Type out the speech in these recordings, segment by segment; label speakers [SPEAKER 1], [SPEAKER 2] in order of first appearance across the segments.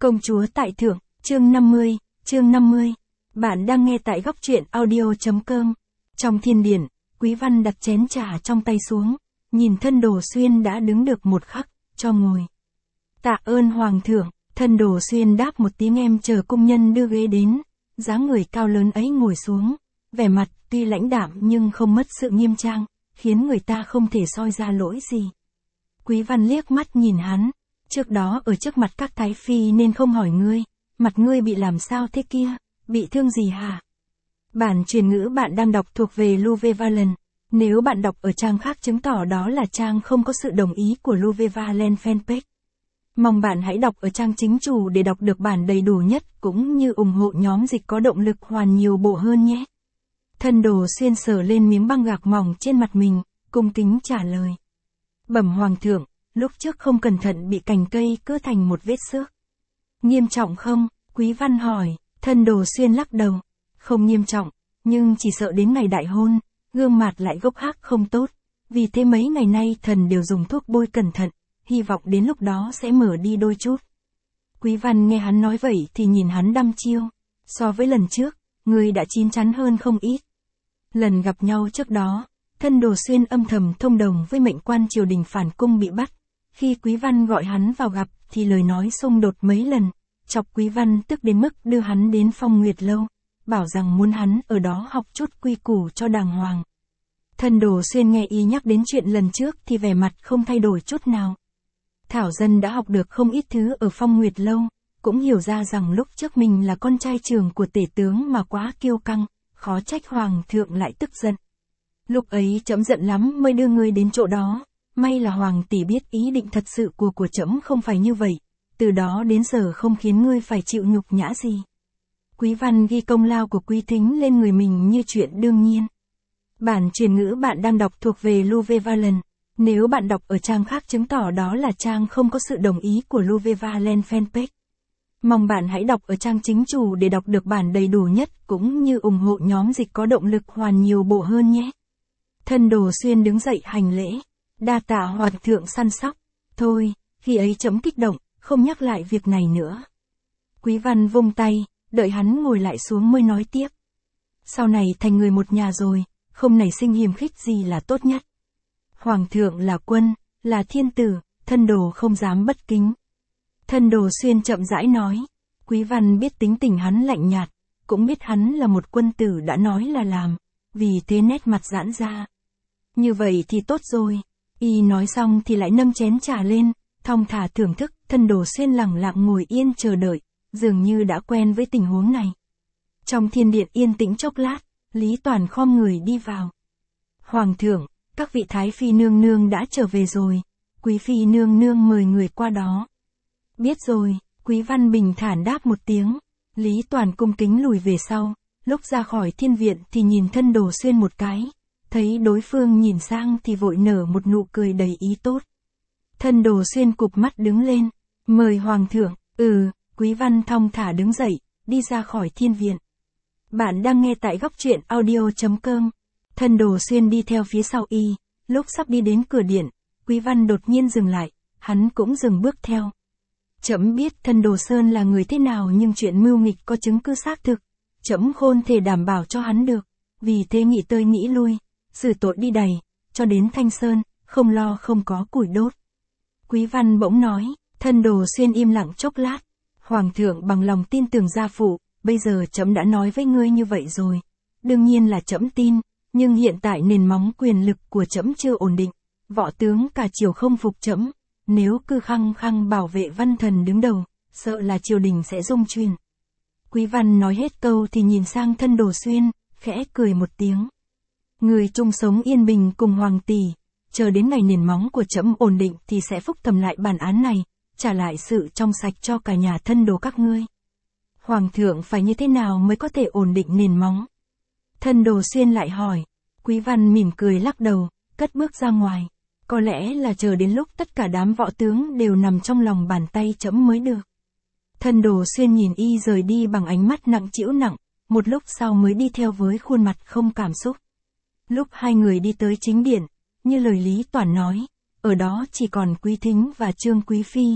[SPEAKER 1] Công chúa tại thượng, chương 50. Bạn đang nghe tại góc truyện audio.com. Trong thiên điện, Quý Văn đặt chén trà trong tay xuống, nhìn Thân Đồ Xuyên đã đứng được một khắc, cho ngồi. Tạ ơn hoàng thượng, Thân Đồ Xuyên đáp một tiếng, em chờ công nhân đưa ghế đến. Dáng người cao lớn ấy ngồi xuống, vẻ mặt tuy lãnh đạm nhưng không mất sự nghiêm trang, khiến người ta không thể soi ra lỗi gì. Quý Văn liếc mắt nhìn hắn, trước đó ở trước mặt các thái phi nên không hỏi ngươi, mặt ngươi bị làm sao thế kia, bị thương gì hả? Bản truyền ngữ bạn đang đọc thuộc về Louve Valen, nếu bạn đọc ở trang khác chứng tỏ đó là trang không có sự đồng ý của Louve Valen fanpage. Mong bạn hãy đọc ở trang chính chủ để đọc được bản đầy đủ nhất cũng như ủng hộ nhóm dịch có động lực hoàn nhiều bộ hơn nhé. Thân Đồ Xuyên sờ lên miếng băng gạc mỏng trên mặt mình, cung kính trả lời. Bẩm hoàng thượng, lúc trước không cẩn thận bị cành cây cưa thành một vết xước. Nghiêm trọng không? Quý Văn hỏi. Thân Đồ Xuyên lắc đầu. Không nghiêm trọng, nhưng chỉ sợ đến ngày đại hôn, gương mặt lại gốc hác không tốt. Vì thế mấy ngày nay thần đều dùng thuốc bôi cẩn thận, hy vọng đến lúc đó sẽ mở đi đôi chút. Quý Văn nghe hắn nói vậy thì nhìn hắn đăm chiêu. So với lần trước, người đã chín chắn hơn không ít. Lần gặp nhau trước đó, Thân Đồ Xuyên âm thầm thông đồng với mệnh quan triều đình phản cung bị bắt. Khi Quý Văn gọi hắn vào gặp thì lời nói xung đột mấy lần, chọc Quý Văn tức đến mức đưa hắn đến Phong Nguyệt Lâu, bảo rằng muốn hắn ở đó học chút quy củ cho đàng hoàng. Thân Đồ Xuyên nghe y nhắc đến chuyện lần trước thì vẻ mặt không thay đổi chút nào. Thảo dân đã học được không ít thứ ở Phong Nguyệt Lâu, cũng hiểu ra rằng lúc trước mình là con trai trưởng của tể tướng mà quá kiêu căng, khó trách hoàng thượng lại tức giận. Lúc ấy trẫm giận lắm mới đưa ngươi đến chỗ đó, may là hoàng tỷ biết ý định thật sự của trẫm không phải như vậy, từ đó đến giờ không khiến ngươi phải chịu nhục nhã gì. Quý Văn ghi công lao của Quý Thính lên người mình như chuyện đương nhiên. Bản truyền ngữ bạn đang đọc thuộc về Louve Valen, nếu bạn đọc ở trang khác chứng tỏ đó là trang không có sự đồng ý của Louve Valen fanpage. Mong bạn hãy đọc ở trang chính chủ để đọc được bản đầy đủ nhất cũng như ủng hộ nhóm dịch có động lực hoàn nhiều bộ hơn nhé. Thân Đồ Xuyên đứng dậy hành lễ. Đa tạ hoàng thượng săn sóc. Thôi, khi ấy trẫm kích động, không nhắc lại việc này nữa. Quý Văn vung tay, đợi hắn ngồi lại xuống mới nói tiếp. Sau này thành người một nhà rồi, không nảy sinh hiềm khích gì là tốt nhất. Hoàng thượng là quân, là thiên tử, Thân Đồ không dám bất kính. Thân Đồ Xuyên chậm rãi nói. Quý Văn biết tính tình hắn lạnh nhạt, cũng biết hắn là một quân tử đã nói là làm, vì thế nét mặt giãn ra. Như vậy thì tốt rồi. Y nói xong thì lại nâng chén trà lên, thong thả thưởng thức. Thân Đồ Xuyên lẳng lặng ngồi yên chờ đợi, dường như đã quen với tình huống này. Trong thiên điện yên tĩnh chốc lát, Lý Toàn khom người đi vào. Hoàng thượng, các vị thái phi nương nương đã trở về rồi, quý phi nương nương mời người qua đó. Biết rồi, Quý Văn bình thản đáp một tiếng. Lý Toàn cung kính lùi về sau, lúc ra khỏi thiên viện thì nhìn Thân Đồ Xuyên một cái. Thấy đối phương nhìn sang thì vội nở một nụ cười đầy ý tốt. Thân Đồ Xuyên cụp mắt đứng lên. Mời hoàng thượng. Quý Văn thong thả đứng dậy, đi ra khỏi thiên viện. Bạn đang nghe tại góc truyện audio.com. Thân Đồ Xuyên đi theo phía sau y. Lúc sắp đi đến cửa điện, Quý Văn đột nhiên dừng lại. Hắn cũng dừng bước theo. Trẫm biết Thân Đồ Sơn là người thế nào nhưng chuyện mưu nghịch có chứng cứ xác thực. Trẫm khôn thể đảm bảo cho hắn được. Vì thế nghĩ tới nghĩ lui, xử tội đi đầy, cho đến Thanh Sơn, không lo không có củi đốt. Quý Văn bỗng nói. Thân Đồ Xuyên im lặng chốc lát. Hoàng thượng bằng lòng tin tưởng gia phụ, bây giờ trẫm đã nói với ngươi như vậy rồi. Đương nhiên là trẫm tin, nhưng hiện tại nền móng quyền lực của trẫm chưa ổn định. Võ tướng cả triều không phục trẫm, nếu cứ khăng khăng bảo vệ văn thần đứng đầu, sợ là triều đình sẽ rung chuyển. Quý Văn nói hết câu thì nhìn sang Thân Đồ Xuyên, khẽ cười một tiếng. Người chung sống yên bình cùng hoàng tỷ, chờ đến ngày nền móng của trẫm ổn định thì sẽ phúc thẩm lại bản án này, trả lại sự trong sạch cho cả nhà Thân Đồ các ngươi. Hoàng thượng phải như thế nào mới có thể ổn định nền móng? Thân Đồ Xuyên lại hỏi. Quý Văn mỉm cười lắc đầu, cất bước ra ngoài. Có lẽ là chờ đến lúc tất cả đám võ tướng đều nằm trong lòng bàn tay trẫm mới được. Thân Đồ Xuyên nhìn y rời đi bằng ánh mắt nặng trĩu nặng, một lúc sau mới đi theo với khuôn mặt không cảm xúc. Lúc hai người đi tới chính điện, như lời Lý Toàn nói, ở đó chỉ còn Quý Thính và Trương Quý Phi.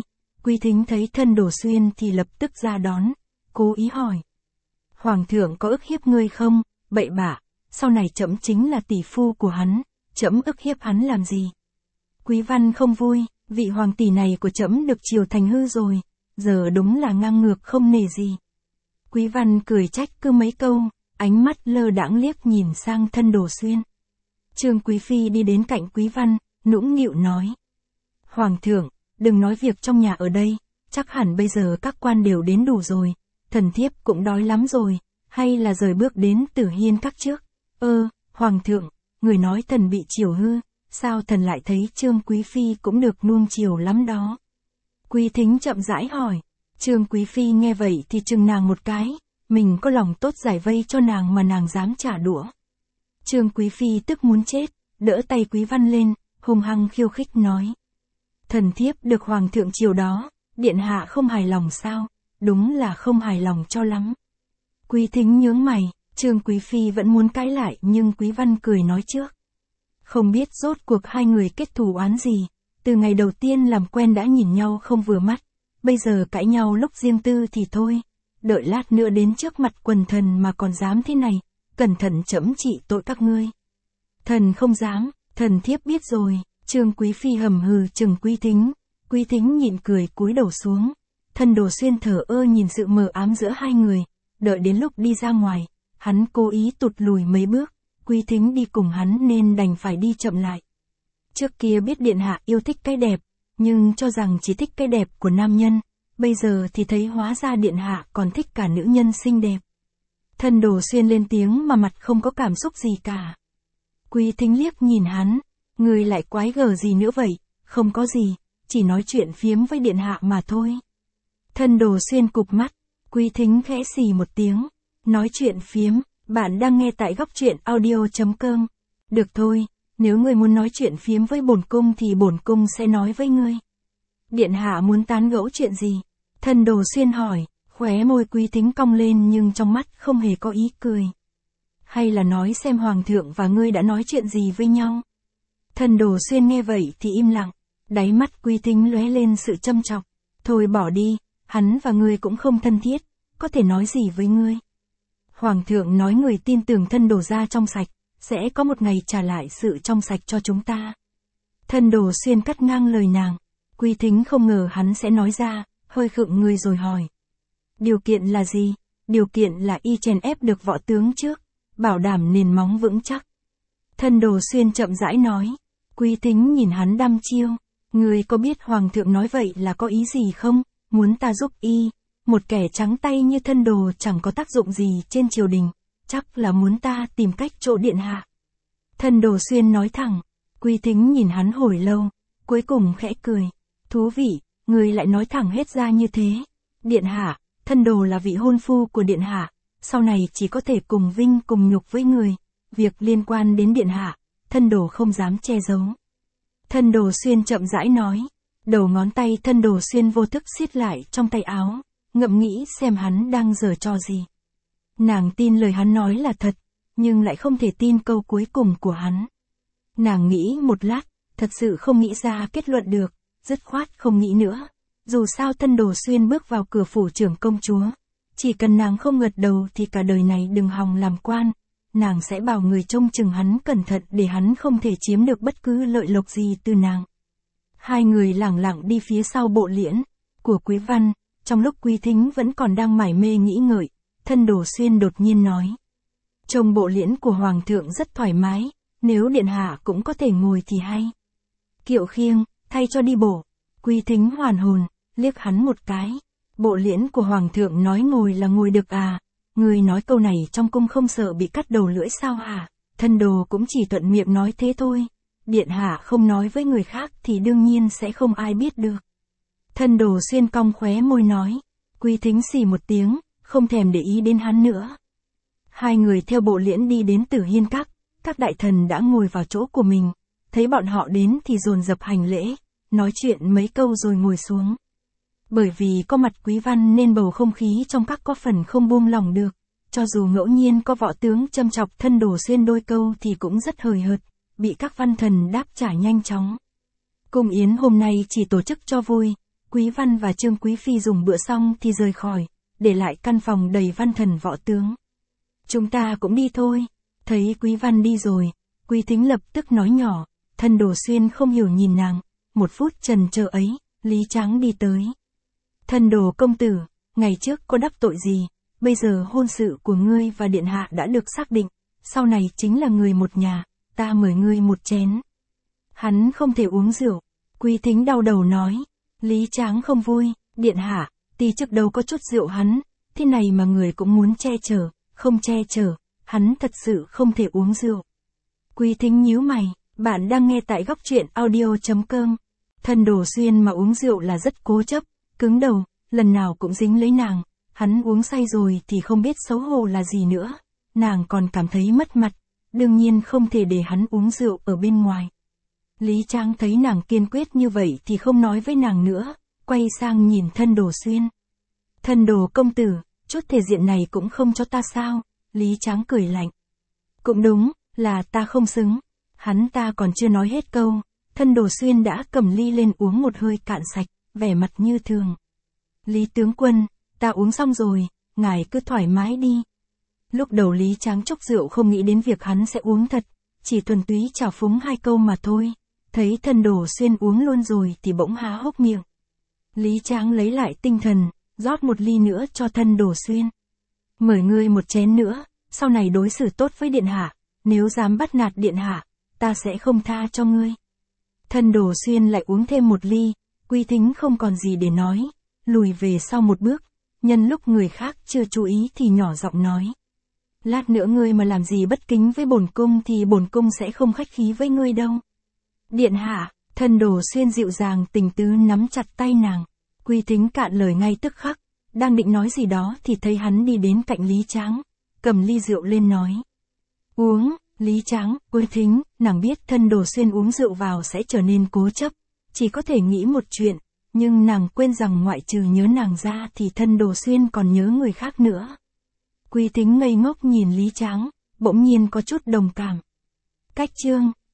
[SPEAKER 1] Quý Thính thấy Thân Đồ Xuyên thì lập tức ra đón, cố ý hỏi. Hoàng thượng có ức hiếp ngươi không? Bậy bạ, sau này trẫm chính là tỷ phu của hắn, trẫm ức hiếp hắn làm gì? Quý Văn không vui, vị hoàng tỷ này của trẫm được chiều thành hư rồi, giờ đúng là ngang ngược không nể gì. Quý Văn cười trách cứ mấy câu, ánh mắt lơ đãng liếc nhìn sang Thân Đồ Xuyên. Trương Quý Phi đi đến cạnh Quý Văn, nũng nịu nói. Hoàng thượng, đừng nói việc trong nhà ở đây, chắc hẳn bây giờ các quan đều đến đủ rồi, thần thiếp cũng đói lắm rồi, hay là rời bước đến Tử Hiên Các trước. Hoàng thượng, người nói thần bị chiều hư, sao thần lại thấy Trương Quý Phi cũng được nuông chiều lắm đó. Quý Thính chậm rãi hỏi. Trương Quý Phi nghe vậy thì chừng nàng một cái, mình có lòng tốt giải vây cho nàng mà nàng dám trả đũa. Trương Quý Phi tức muốn chết, đỡ tay Quý Văn lên, hung hăng khiêu khích nói. Thần thiếp được hoàng thượng chiều đó, điện hạ không hài lòng sao? Đúng là không hài lòng cho lắm. Quý Thính nhướng mày, Trương Quý Phi vẫn muốn cãi lại nhưng Quý Văn cười nói trước. Không biết rốt cuộc hai người kết thù oán gì, từ ngày đầu tiên làm quen đã nhìn nhau không vừa mắt, bây giờ cãi nhau lúc riêng tư thì thôi, đợi lát nữa đến trước mặt quần thần mà còn dám thế này, cẩn thận trẫm trị tội các ngươi. Thần không dám, thần thiếp biết rồi. Trương Quý Phi hầm hừ chừng Quý Thính. Quý Thính nhịn cười cúi đầu xuống. Thân Đồ Xuyên thờ ơ nhìn sự mờ ám giữa hai người, đợi đến lúc đi ra ngoài, hắn cố ý tụt lùi mấy bước, Quý Thính đi cùng hắn nên đành phải đi chậm lại. Trước kia biết điện hạ yêu thích cái đẹp, nhưng cho rằng chỉ thích cái đẹp của nam nhân, bây giờ thì thấy hóa ra điện hạ còn thích cả nữ nhân xinh đẹp. Thân Đồ Xuyên lên tiếng mà mặt không có cảm xúc gì cả. Quý Thính liếc nhìn hắn, người lại quái gở gì nữa vậy? Không có gì, chỉ nói chuyện phiếm với điện hạ mà thôi. Thân Đồ Xuyên cụp mắt, Quý Thính khẽ xì một tiếng, nói chuyện phiếm, bạn đang nghe tại góc truyện audio.com. Được thôi, nếu ngươi muốn nói chuyện phiếm với bổn cung thì bổn cung sẽ nói với ngươi. Điện hạ muốn tán gẫu chuyện gì? Thân Đồ Xuyên hỏi, khóe môi Quý Thính cong lên nhưng trong mắt không hề có ý cười. Hay là nói xem hoàng thượng và ngươi đã nói chuyện gì với nhau? Thân Đồ Xuyên nghe vậy thì im lặng, đáy mắt Quý Thính lóe lên sự châm chọc. Thôi bỏ đi, hắn và ngươi cũng không thân thiết, có thể nói gì với ngươi? Hoàng thượng nói người tin tưởng Thân Đồ gia trong sạch, sẽ có một ngày trả lại sự trong sạch cho chúng ta. Thân Đồ Xuyên cắt ngang lời nàng. Quý Thính không ngờ hắn sẽ nói ra, hơi khựng người rồi hỏi. Điều kiện là gì? Điều kiện là y chèn ép được võ tướng trước, bảo đảm nền móng vững chắc. Thân Đồ Xuyên chậm rãi nói. Quý Thính nhìn hắn đăm chiêu. Ngươi có biết hoàng thượng nói vậy là có ý gì không? Muốn ta giúp y? Một kẻ trắng tay như Thân Đồ chẳng có tác dụng gì trên triều đình, chắc là muốn ta tìm cách trộ điện hạ. Thân Đồ Xuyên nói thẳng. Quý Thính nhìn hắn hồi lâu, cuối cùng khẽ cười. Thú vị, người lại nói thẳng hết ra như thế. Điện hạ, Thân Đồ là vị hôn phu của điện hạ, sau này chỉ có thể cùng vinh cùng nhục với người. Việc liên quan đến điện hạ, Thân Đồ không dám che giấu. Thân Đồ Xuyên chậm rãi nói. Đầu ngón tay Thân Đồ Xuyên vô thức siết lại trong tay áo, ngẫm nghĩ xem hắn đang giở trò gì. Nàng tin lời hắn nói là thật, nhưng lại không thể tin câu cuối cùng của hắn. Nàng nghĩ một lát, thật sự không nghĩ ra kết luận được, dứt khoát không nghĩ nữa. Dù sao Thân Đồ Xuyên bước vào cửa phủ trưởng công chúa, chỉ cần nàng không gật đầu thì cả đời này đừng hòng làm quan, nàng sẽ bảo người trông chừng hắn cẩn thận để hắn không thể chiếm được bất cứ lợi lộc gì từ nàng. Hai người lẳng lặng đi phía sau bộ liễn của Quý Văn, trong lúc Quý Thính vẫn còn đang mải mê nghĩ ngợi, Thân Đồ Xuyên đột nhiên nói. Trông bộ liễn của hoàng thượng rất thoải mái, nếu điện hạ cũng có thể ngồi thì hay. Kiệu khiêng, thay cho đi bộ. Quý Thính hoàn hồn, liếc hắn một cái. Bộ liễn của hoàng thượng nói ngồi là ngồi được à? Người nói câu này trong cung không sợ bị cắt đầu lưỡi sao hả? Thân Đồ cũng chỉ thuận miệng nói thế thôi. Điện hạ không nói với người khác thì đương nhiên sẽ không ai biết được. Thân Đồ Xuyên cong khóe môi nói. Quý Thính xì một tiếng, không thèm để ý đến hắn nữa. Hai người theo bộ liễn đi đến Tử Hiên Các, các đại thần đã ngồi vào chỗ của mình, thấy bọn họ đến thì dồn dập hành lễ, nói chuyện mấy câu rồi ngồi xuống. Bởi vì có mặt Quý Văn nên bầu không khí trong các có phần không buông lỏng được, cho dù ngẫu nhiên có võ tướng châm chọc Thân Đồ Xuyên đôi câu thì cũng rất hời hợt, bị các văn thần đáp trả nhanh chóng. Cung yến hôm nay chỉ tổ chức cho vui, Quý Văn và Trương Quý Phi dùng bữa xong thì rời khỏi, để lại căn phòng đầy văn thần võ tướng. Chúng ta cũng đi thôi. Thấy Quý Văn đi rồi, Quý Thính lập tức nói nhỏ, Thân Đồ Xuyên không hiểu nhìn nàng, một phút chần chờ ấy, Lý Tráng đi tới. Thân Đồ công tử, ngày trước có đắc tội gì, bây giờ hôn sự của ngươi và điện hạ đã được xác định, sau này chính là người một nhà, ta mời ngươi một chén. Hắn không thể uống rượu. Quý Thính đau đầu nói. Lý Tráng không vui, điện hạ, tí trước đâu có chút rượu hắn, thế này mà người cũng muốn che chở, không che chở, hắn thật sự không thể uống rượu. Quý Thính nhíu mày, bạn đang nghe tại góc truyện audio.com. Thân Đồ Xuyên mà uống rượu là rất cố chấp, cứng đầu, lần nào cũng dính lấy nàng, hắn uống say rồi thì không biết xấu hổ là gì nữa, nàng còn cảm thấy mất mặt, đương nhiên không thể để hắn uống rượu ở bên ngoài. Lý Tráng thấy nàng kiên quyết như vậy thì không nói với nàng nữa, quay sang nhìn Thân Đồ Xuyên. Thân Đồ công tử, chút thể diện này cũng không cho ta sao? Lý Tráng cười lạnh. Cũng đúng, là ta không xứng. Hắn ta còn chưa nói hết câu, Thân Đồ Xuyên đã cầm ly lên uống một hơi cạn sạch, vẻ mặt như thường. Lý tướng quân, ta uống xong rồi, ngài cứ thoải mái đi. Lúc đầu Lý Tráng chốc rượu không nghĩ đến việc hắn sẽ uống thật, chỉ thuần túy chào phúng hai câu mà thôi. Thấy Thân Đồ Xuyên uống luôn rồi thì bỗng há hốc miệng. Lý Tráng lấy lại tinh thần, rót một ly nữa cho Thân Đồ Xuyên. Mời ngươi một chén nữa, sau này đối xử tốt với điện hạ, nếu dám bắt nạt điện hạ, ta sẽ không tha cho ngươi. Thân Đồ Xuyên lại uống thêm một ly, Quý Thính không còn gì để nói, lùi về sau một bước, nhân lúc người khác chưa chú ý thì nhỏ giọng nói. Lát nữa ngươi mà làm gì bất kính với bổn cung thì bổn cung sẽ không khách khí với ngươi đâu. Điện hạ, Thân Đồ Xuyên dịu dàng tình tứ nắm chặt tay nàng. Quý Thính cạn lời ngay tức khắc, đang định nói gì đó thì thấy hắn đi đến cạnh Lý Tráng, cầm ly rượu lên nói. Uống, Lý Tráng, Quý Thính, nàng biết Thân Đồ Xuyên uống rượu vào sẽ trở nên cố chấp, chỉ có thể nghĩ một chuyện, nhưng nàng quên rằng ngoại trừ nhớ nàng ra thì Thân Đồ Xuyên còn nhớ người khác nữa. Quý Thính ngây ngốc nhìn Lý Tráng, bỗng nhiên có chút đồng cảm. Cách chương